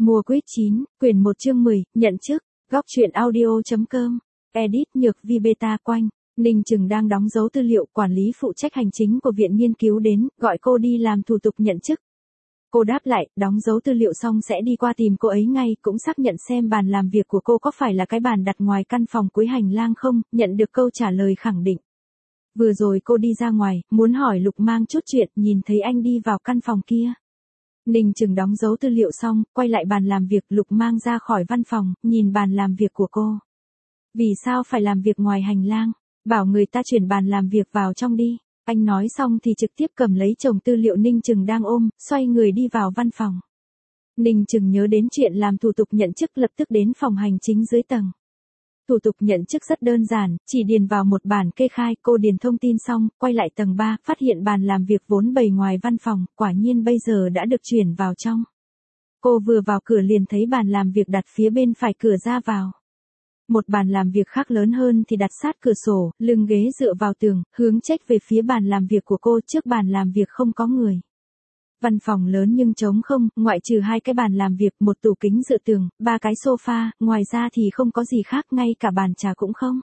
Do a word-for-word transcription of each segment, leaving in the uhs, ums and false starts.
Mùa Quýt chín, quyển một chương mười, nhận chức, góc truyện audio.com, edit nhược vi beta quanh. Ninh Trừng đang đóng dấu tư liệu, quản lý phụ trách hành chính của viện nghiên cứu đến, gọi cô đi làm thủ tục nhận chức. Cô đáp lại, đóng dấu tư liệu xong sẽ đi qua tìm cô ấy ngay, cũng xác nhận xem bàn làm việc của cô có phải là cái bàn đặt ngoài căn phòng cuối hành lang không, nhận được câu trả lời khẳng định. Vừa rồi cô đi ra ngoài, muốn hỏi Lục Mang chút chuyện, nhìn thấy anh đi vào căn phòng kia. Ninh Trừng đóng dấu tư liệu xong, quay lại bàn làm việc, Lục Mang ra khỏi văn phòng, nhìn bàn làm việc của cô. Vì sao phải làm việc ngoài hành lang? Bảo người ta chuyển bàn làm việc vào trong đi. Anh nói xong thì trực tiếp cầm lấy chồng tư liệu Ninh Trừng đang ôm, xoay người đi vào văn phòng. Ninh Trừng nhớ đến chuyện làm thủ tục nhận chức, lập tức đến phòng hành chính dưới tầng. Thủ tục nhận chức rất đơn giản, chỉ điền vào một bản kê khai, cô điền thông tin xong, quay lại tầng ba, phát hiện bàn làm việc vốn bày ngoài văn phòng, quả nhiên bây giờ đã được chuyển vào trong. Cô vừa vào cửa liền thấy bàn làm việc đặt phía bên phải cửa ra vào. Một bàn làm việc khác lớn hơn thì đặt sát cửa sổ, lưng ghế dựa vào tường, hướng chếch về phía bàn làm việc của cô, trước bàn làm việc không có người. Văn phòng lớn nhưng trống không, ngoại trừ hai cái bàn làm việc, một tủ kính dựa tường, ba cái sofa, ngoài ra thì không có gì khác, ngay cả bàn trà cũng không.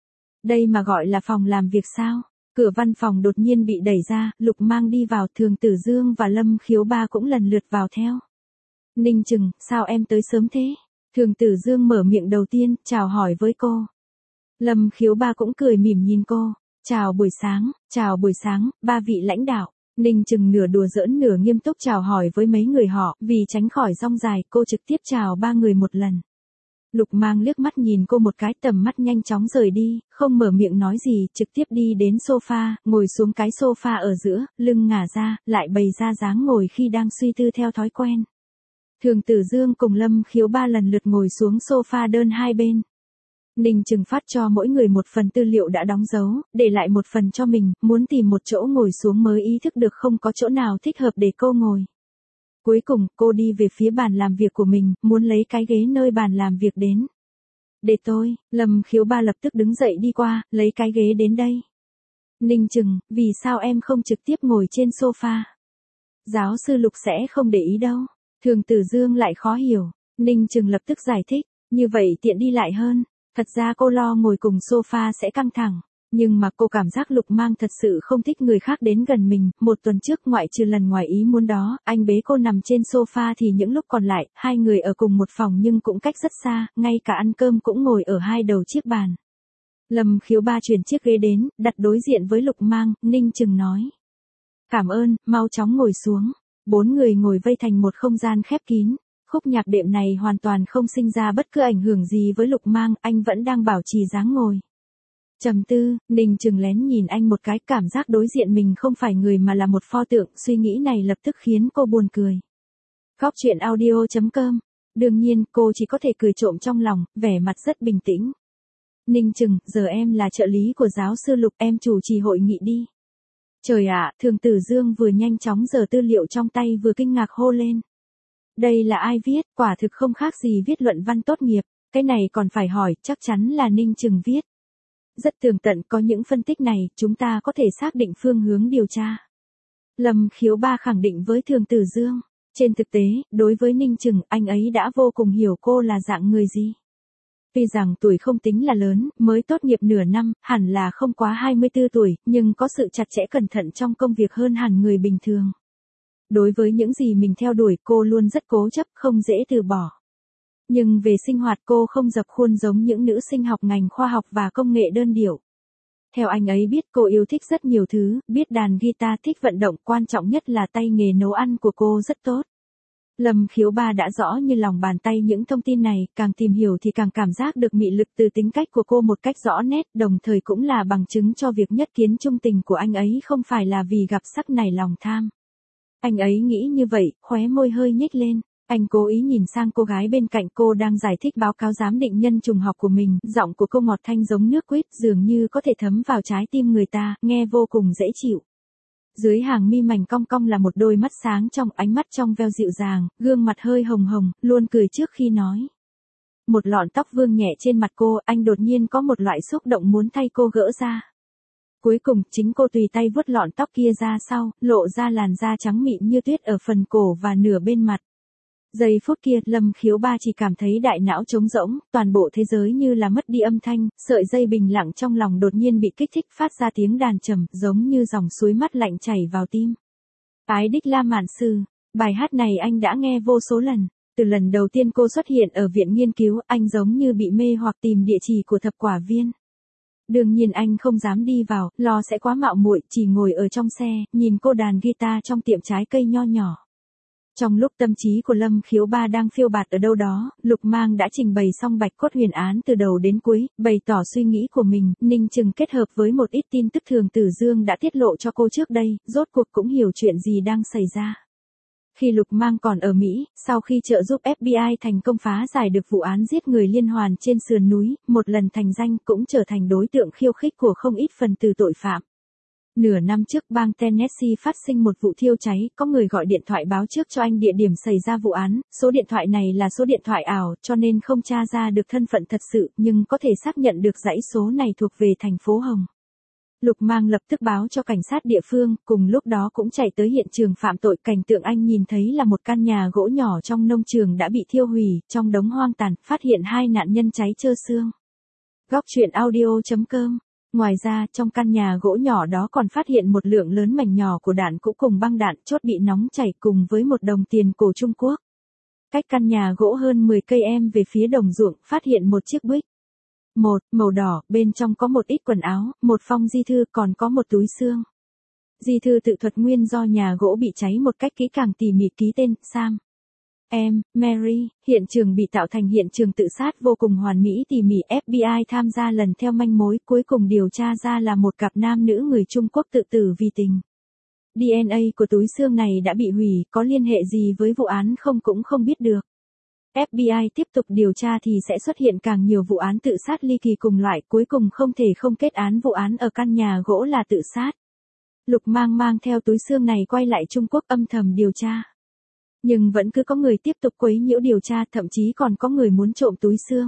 Đây mà gọi là phòng làm việc sao? Cửa văn phòng đột nhiên bị đẩy ra, Lục Mang đi vào, Thường Tử Dương và Lâm Khiếu Ba cũng lần lượt vào theo. Ninh Trừng, sao em tới sớm thế? Thường Tử Dương mở miệng đầu tiên, chào hỏi với cô. Lâm Khiếu Ba cũng cười mỉm nhìn cô. Chào buổi sáng, chào buổi sáng, ba vị lãnh đạo. Ninh Trừng nửa đùa giỡn nửa nghiêm túc chào hỏi với mấy người họ, vì tránh khỏi rong dài, cô trực tiếp chào ba người một lần. Lục Mang liếc mắt nhìn cô một cái, tầm mắt nhanh chóng rời đi, không mở miệng nói gì, trực tiếp đi đến sofa, ngồi xuống cái sofa ở giữa, lưng ngả ra, lại bày ra dáng ngồi khi đang suy tư theo thói quen. Thường Tử Dương cùng Lâm Khiếu Ba lần lượt ngồi xuống sofa đơn hai bên. Ninh Trừng phát cho mỗi người một phần tư liệu đã đóng dấu, để lại một phần cho mình, muốn tìm một chỗ ngồi xuống mới ý thức được không có chỗ nào thích hợp để cô ngồi. Cuối cùng, cô đi về phía bàn làm việc của mình, muốn lấy cái ghế nơi bàn làm việc đến. Để tôi, Lâm Khiếu Ba lập tức đứng dậy đi qua, lấy cái ghế đến đây. Ninh Trừng, vì sao em không trực tiếp ngồi trên sofa? Giáo sư Lục sẽ không để ý đâu. Thường Tử Dương lại khó hiểu, Ninh Trừng lập tức giải thích, như vậy tiện đi lại hơn. Thật ra cô lo ngồi cùng sofa sẽ căng thẳng, nhưng mà cô cảm giác Lục Mang thật sự không thích người khác đến gần mình, một tuần trước ngoại trừ lần ngoài ý muốn đó, anh bế cô nằm trên sofa thì những lúc còn lại, hai người ở cùng một phòng nhưng cũng cách rất xa, ngay cả ăn cơm cũng ngồi ở hai đầu chiếc bàn. Lâm Khiếu Ba chuyển chiếc ghế đến, đặt đối diện với Lục Mang, Ninh Trừng nói. Cảm ơn, mau chóng ngồi xuống. Bốn người ngồi vây thành một không gian khép kín. Khúc nhạc đệm này hoàn toàn không sinh ra bất cứ ảnh hưởng gì với Lục Mang, anh vẫn đang bảo trì dáng ngồi. Trầm tư, Ninh Trừng lén nhìn anh một cái, cảm giác đối diện mình không phải người mà là một pho tượng, suy nghĩ này lập tức khiến cô buồn cười. Góc truyện audio.com, đương nhiên cô chỉ có thể cười trộm trong lòng, vẻ mặt rất bình tĩnh. Ninh Trừng, giờ em là trợ lý của giáo sư Lục, em chủ trì hội nghị đi. Trời ạ, Thường Tử Dương vừa nhanh chóng giở tư liệu trong tay vừa kinh ngạc hô lên. Đây là ai viết, quả thực không khác gì viết luận văn tốt nghiệp, cái này còn phải hỏi, chắc chắn là Ninh Trừng viết. Rất tường tận, có những phân tích này, chúng ta có thể xác định phương hướng điều tra. Lâm Khiếu Ba khẳng định với Thường Tử Dương. Trên thực tế, đối với Ninh Trừng, anh ấy đã vô cùng hiểu cô là dạng người gì. Tuy rằng tuổi không tính là lớn, mới tốt nghiệp nửa năm, hẳn là không quá hai mươi tư tuổi, nhưng có sự chặt chẽ cẩn thận trong công việc hơn hẳn người bình thường. Đối với những gì mình theo đuổi, cô luôn rất cố chấp, không dễ từ bỏ. Nhưng về sinh hoạt cô không dập khuôn giống những nữ sinh học ngành khoa học và công nghệ đơn điệu. Theo anh ấy biết cô yêu thích rất nhiều thứ, biết đàn guitar, thích vận động, quan trọng nhất là tay nghề nấu ăn của cô rất tốt. Lâm Khiếu Ba đã rõ như lòng bàn tay những thông tin này, càng tìm hiểu thì càng cảm giác được mị lực từ tính cách của cô một cách rõ nét, đồng thời cũng là bằng chứng cho việc nhất kiến trung tình của anh ấy không phải là vì gặp sắc nảy lòng tham. Anh ấy nghĩ như vậy, khóe môi hơi nhếch lên, anh cố ý nhìn sang cô gái bên cạnh cô đang giải thích báo cáo giám định nhân trùng học của mình, giọng của cô ngọt thanh giống nước quýt, dường như có thể thấm vào trái tim người ta, nghe vô cùng dễ chịu. Dưới hàng mi mảnh cong cong là một đôi mắt sáng trong, ánh mắt trong veo dịu dàng, gương mặt hơi hồng hồng, luôn cười trước khi nói. Một lọn tóc vương nhẹ trên mặt cô, anh đột nhiên có một loại xúc động muốn thay cô gỡ ra. Cuối cùng, chính cô tùy tay vuốt lọn tóc kia ra sau, lộ ra làn da trắng mịn như tuyết ở phần cổ và nửa bên mặt. Giây phút kia, Lâm Khiếu Ba chỉ cảm thấy đại não trống rỗng, toàn bộ thế giới như là mất đi âm thanh, sợi dây bình lặng trong lòng đột nhiên bị kích thích phát ra tiếng đàn trầm, giống như dòng suối mắt lạnh chảy vào tim. Ái đích La Mạn Sư, bài hát này anh đã nghe vô số lần. Từ lần đầu tiên cô xuất hiện ở viện nghiên cứu, anh giống như bị mê hoặc tìm địa chỉ của thập quả viên. Đương nhiên anh không dám đi vào, lo sẽ quá mạo muội, chỉ ngồi ở trong xe, nhìn cô đàn guitar trong tiệm trái cây nho nhỏ. Trong lúc tâm trí của Lâm Khiếu Ba đang phiêu bạt ở đâu đó, Lục Mang đã trình bày xong Bạch Cốt Huyền án từ đầu đến cuối, bày tỏ suy nghĩ của mình, Ninh Trừng kết hợp với một ít tin tức Thường Tử Dương đã tiết lộ cho cô trước đây, rốt cuộc cũng hiểu chuyện gì đang xảy ra. Khi Lục Mang còn ở Mỹ, sau khi trợ giúp ép bê i thành công phá giải được vụ án giết người liên hoàn trên sườn núi, một lần thành danh cũng trở thành đối tượng khiêu khích của không ít phần tử tội phạm. Nửa năm trước bang Tennessee phát sinh một vụ thiêu cháy, có người gọi điện thoại báo trước cho anh địa điểm xảy ra vụ án, số điện thoại này là số điện thoại ảo cho nên không tra ra được thân phận thật sự nhưng có thể xác nhận được dãy số này thuộc về thành phố Hồng. Lục Mang lập tức báo cho cảnh sát địa phương, cùng lúc đó cũng chạy tới hiện trường phạm tội. Cảnh tượng anh nhìn thấy là một căn nhà gỗ nhỏ trong nông trường đã bị thiêu hủy, trong đống hoang tàn, phát hiện hai nạn nhân cháy trơ xương. Góc truyện audio chấm com. Ngoài ra, trong căn nhà gỗ nhỏ đó còn phát hiện một lượng lớn mảnh nhỏ của đạn cũ cùng băng đạn chốt bị nóng chảy cùng với một đồng tiền cổ Trung Quốc. Cách căn nhà gỗ hơn mười cây em về phía đồng ruộng, phát hiện một chiếc bích. Một, màu đỏ, bên trong có một ít quần áo, một phong di thư, còn có một túi xương. Di thư tự thuật nguyên do nhà gỗ bị cháy một cách kỹ càng tỉ mỉ, ký tên, Sam. Em, Mary, hiện trường bị tạo thành hiện trường tự sát vô cùng hoàn mỹ tỉ mỉ. ép bê i tham gia lần theo manh mối, cuối cùng điều tra ra là một cặp nam nữ người Trung Quốc tự tử vì tình. đê en a của túi xương này đã bị hủy, có liên hệ gì với vụ án không cũng không biết được. ép bê i tiếp tục điều tra thì sẽ xuất hiện càng nhiều vụ án tự sát ly kỳ cùng loại, cuối cùng không thể không kết án vụ án ở căn nhà gỗ là tự sát. Lục Mang mang theo túi xương này quay lại Trung Quốc âm thầm điều tra. Nhưng vẫn cứ có người tiếp tục quấy nhiễu điều tra, thậm chí còn có người muốn trộm túi xương.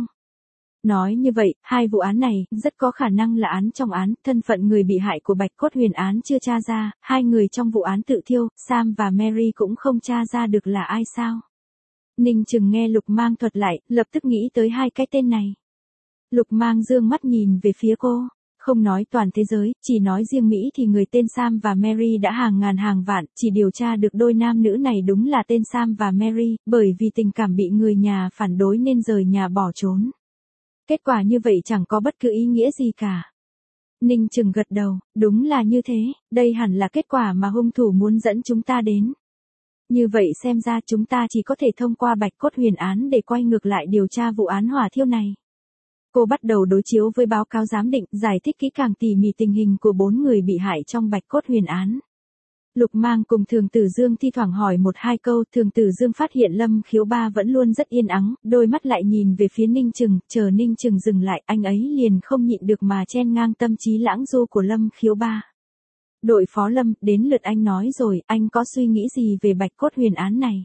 Nói như vậy, hai vụ án này rất có khả năng là án trong án, thân phận người bị hại của Bạch Cốt Huyền án chưa tra ra, hai người trong vụ án tự thiêu, Sam và Mary cũng không tra ra được là ai sao. Ninh Trừng nghe Lục Mang thuật lại, lập tức nghĩ tới hai cái tên này. Lục Mang dương mắt nhìn về phía cô, không nói toàn thế giới, chỉ nói riêng Mỹ thì người tên Sam và Mary đã hàng ngàn hàng vạn, chỉ điều tra được đôi nam nữ này đúng là tên Sam và Mary, bởi vì tình cảm bị người nhà phản đối nên rời nhà bỏ trốn. Kết quả như vậy chẳng có bất cứ ý nghĩa gì cả. Ninh Trừng gật đầu, đúng là như thế, đây hẳn là kết quả mà hung thủ muốn dẫn chúng ta đến. Như vậy xem ra chúng ta chỉ có thể thông qua Bạch Cốt Huyền án để quay ngược lại điều tra vụ án hỏa thiêu này. Cô bắt đầu đối chiếu với báo cáo giám định, giải thích kỹ càng tỉ mỉ tình hình của bốn người bị hại trong Bạch Cốt Huyền án. Lục Mang cùng Thường Tử Dương thi thoảng hỏi một hai câu, Thường Tử Dương phát hiện Lâm Khiếu Ba vẫn luôn rất yên ắng, đôi mắt lại nhìn về phía Ninh Trừng, chờ Ninh Trừng dừng lại, anh ấy liền không nhịn được mà chen ngang tâm trí lãng du của Lâm Khiếu Ba. Đội phó Lâm, đến lượt anh nói rồi, anh có suy nghĩ gì về Bạch Cốt Huyền án này?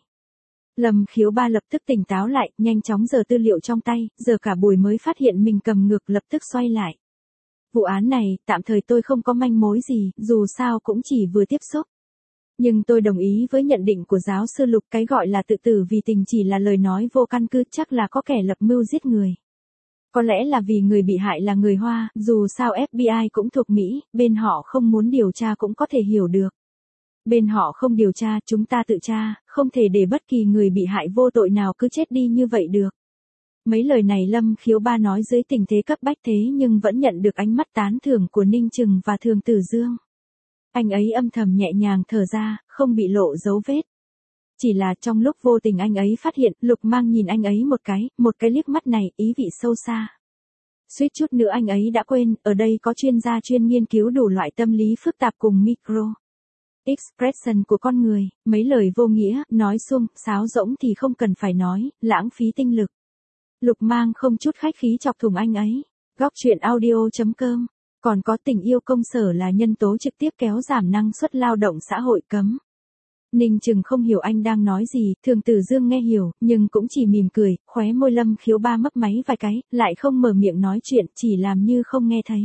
Lâm Khiếu Ba lập tức tỉnh táo lại, nhanh chóng giở tư liệu trong tay, giờ cả buổi mới phát hiện mình cầm ngược, lập tức xoay lại. Vụ án này, tạm thời tôi không có manh mối gì, dù sao cũng chỉ vừa tiếp xúc. Nhưng tôi đồng ý với nhận định của giáo sư Lục, cái gọi là tự tử vì tình chỉ là lời nói vô căn cứ, chắc là có kẻ lập mưu giết người. Có lẽ là vì người bị hại là người Hoa, dù sao ép bê i cũng thuộc Mỹ, bên họ không muốn điều tra cũng có thể hiểu được. Bên họ không điều tra, chúng ta tự tra, không thể để bất kỳ người bị hại vô tội nào cứ chết đi như vậy được. Mấy lời này Lâm Khiếu Ba nói dưới tình thế cấp bách thế nhưng vẫn nhận được ánh mắt tán thưởng của Ninh Trừng và Thường Tử Dương. Anh ấy âm thầm nhẹ nhàng thở ra, không bị lộ dấu vết. Chỉ là trong lúc vô tình anh ấy phát hiện, Lục Mang nhìn anh ấy một cái, một cái liếc mắt này, ý vị sâu xa. Suýt chút nữa anh ấy đã quên, ở đây có chuyên gia chuyên nghiên cứu đủ loại tâm lý phức tạp cùng micro expression của con người, mấy lời vô nghĩa, nói suông, sáo rỗng thì không cần phải nói, lãng phí tinh lực. Lục Mang không chút khách khí chọc thủng anh ấy. Góc truyện audio chấm com. Còn có tình yêu công sở là nhân tố trực tiếp kéo giảm năng suất lao động xã hội cấm. Ninh Trừng không hiểu anh đang nói gì, Thường Tử Dương nghe hiểu, nhưng cũng chỉ mỉm cười, khóe môi Lâm Khiếu Ba mấp máy vài cái, lại không mở miệng nói chuyện, chỉ làm như không nghe thấy.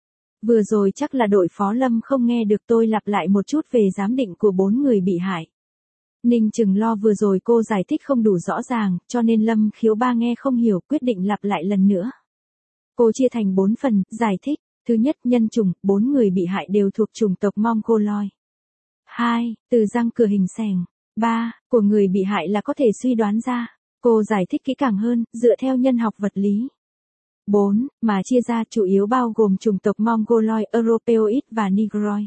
Vừa rồi chắc là đội phó Lâm không nghe được, tôi lặp lại một chút về giám định của bốn người bị hại. Ninh Trừng lo vừa rồi cô giải thích không đủ rõ ràng, cho nên Lâm Khiếu Ba nghe không hiểu, quyết định lặp lại lần nữa. Cô chia thành bốn phần, giải thích. Thứ nhất, nhân chủng, bốn người bị hại đều thuộc chủng tộc Mongoloid. Hai, từ răng cửa hình xẻng. Ba, của người bị hại là có thể suy đoán ra. Cô giải thích kỹ càng hơn, dựa theo nhân học vật lý. Bốn, mà chia ra chủ yếu bao gồm chủng tộc Mongoloid, Europeoid và Negroid.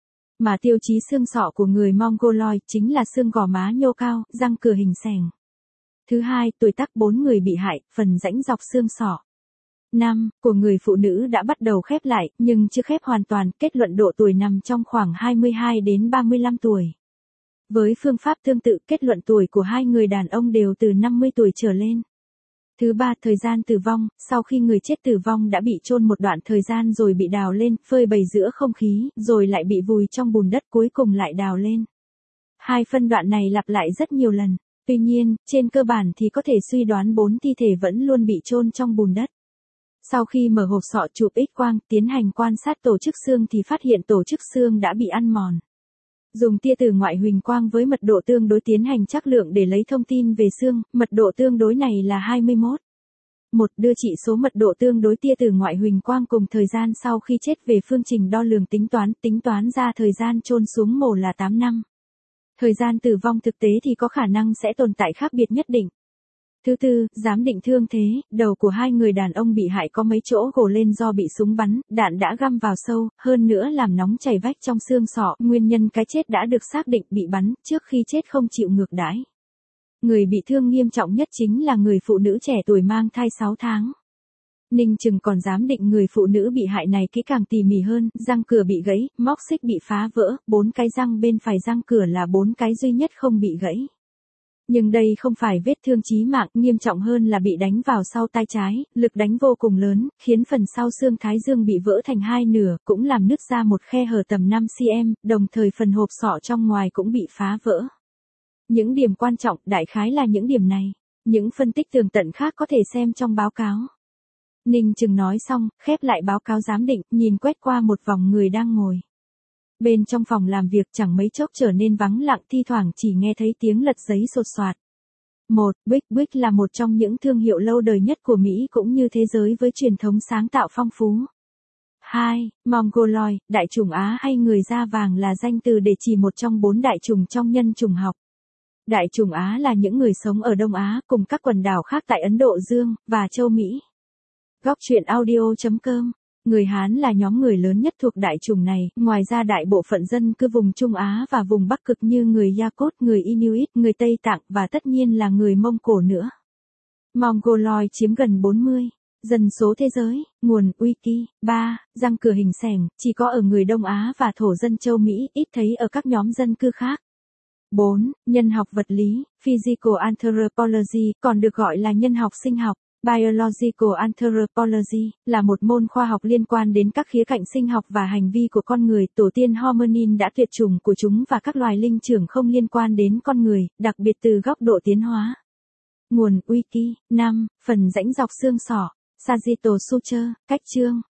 Mà tiêu chí xương sọ của người Mongoloid chính là xương gò má nhô cao, răng cửa hình xẻng. Thứ hai, tuổi tác bốn người bị hại, phần rãnh dọc xương sọ. Năm, của người phụ nữ đã bắt đầu khép lại, nhưng chưa khép hoàn toàn, kết luận độ tuổi nằm trong khoảng hai mươi hai đến ba mươi lăm tuổi. Với phương pháp tương tự, kết luận tuổi của hai người đàn ông đều từ năm mươi tuổi trở lên. Thứ ba, thời gian tử vong, sau khi người chết tử vong đã bị chôn một đoạn thời gian rồi bị đào lên, phơi bày giữa không khí, rồi lại bị vùi trong bùn đất cuối cùng lại đào lên. Hai phân đoạn này lặp lại rất nhiều lần. Tuy nhiên, trên cơ bản thì có thể suy đoán bốn thi thể vẫn luôn bị chôn trong bùn đất. Sau khi mở hộp sọ chụp X-quang, tiến hành quan sát tổ chức xương thì phát hiện tổ chức xương đã bị ăn mòn. Dùng tia tử ngoại huỳnh quang với mật độ tương đối tiến hành trắc lượng để lấy thông tin về xương, mật độ tương đối này là hai mươi mốt. Một, đưa chỉ số mật độ tương đối tia tử ngoại huỳnh quang cùng thời gian sau khi chết về phương trình đo lường tính toán, tính toán ra thời gian chôn xuống mồ là tám năm. Thời gian tử vong thực tế thì có khả năng sẽ tồn tại khác biệt nhất định. Thứ tư, giám định thương thế, đầu của hai người đàn ông bị hại có mấy chỗ gồ lên do bị súng bắn, đạn đã găm vào sâu, hơn nữa làm nóng chảy vách trong xương sọ, nguyên nhân cái chết đã được xác định bị bắn, trước khi chết không chịu ngược đãi. Người bị thương nghiêm trọng nhất chính là người phụ nữ trẻ tuổi mang thai sáu tháng. Ninh Trừng còn giám định người phụ nữ bị hại này kỹ càng tỉ mỉ hơn, răng cửa bị gãy, móc xích bị phá vỡ, bốn cái răng bên phải răng cửa là bốn cái duy nhất không bị gãy. Nhưng đây không phải vết thương chí mạng, nghiêm trọng hơn là bị đánh vào sau tai trái, lực đánh vô cùng lớn, khiến phần sau xương thái dương bị vỡ thành hai nửa, cũng làm nứt ra một khe hở tầm năm xăng-ti-mét, đồng thời phần hộp sọ trong ngoài cũng bị phá vỡ. Những điểm quan trọng đại khái là những điểm này, những phân tích tường tận khác có thể xem trong báo cáo. Ninh Trừng nói xong, khép lại báo cáo giám định, nhìn quét qua một vòng người đang ngồi. Bên trong phòng làm việc chẳng mấy chốc trở nên vắng lặng, thi thoảng chỉ nghe thấy tiếng lật giấy sột soạt. Một, Big Big là một trong những thương hiệu lâu đời nhất của Mỹ cũng như thế giới với truyền thống sáng tạo phong phú. Hai, Mongoloid, đại chủng Á hay người da vàng là danh từ để chỉ một trong bốn đại chủng trong nhân chủng học. Đại chủng Á là những người sống ở Đông Á cùng các quần đảo khác tại Ấn Độ Dương và châu Mỹ. Góc truyện audio chấm com. Người Hán là nhóm người lớn nhất thuộc đại chủng này, ngoài ra đại bộ phận dân cư vùng Trung Á và vùng Bắc Cực như người Yakut, người Inuit, người Tây Tạng và tất nhiên là người Mông Cổ nữa. Mongoloid chiếm gần bốn mươi. Dân số thế giới, nguồn Wiki. Ba, răng cửa hình xẻng, chỉ có ở người Đông Á và thổ dân châu Mỹ, ít thấy ở các nhóm dân cư khác. Bốn, nhân học vật lý, Physical Anthropology, còn được gọi là nhân học sinh học. Biological Anthropology, là một môn khoa học liên quan đến các khía cạnh sinh học và hành vi của con người, tổ tiên hominin đã tuyệt chủng của chúng và các loài linh trưởng không liên quan đến con người, đặc biệt từ góc độ tiến hóa. Nguồn Wiki. Năm, phần rãnh dọc xương sọ, Sagittal suture, cách chương.